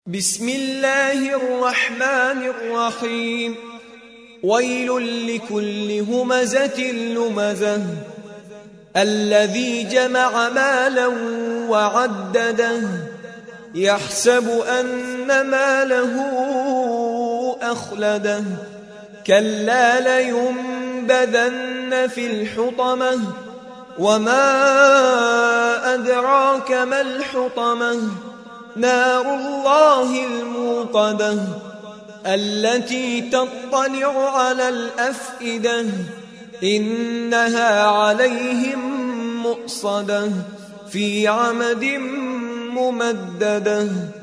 بسم الله الرحمن الرحيم. ويل لكل همزة لمزة الذي جمع مالا وعدده يحسب أن ماله أخلده كلا لينبذن في الحطمة وما أدراك ما الحطمة نار الله الموقدة التي تطلع على الأفئدة إنها عليهم مؤصدة في عمد ممددة.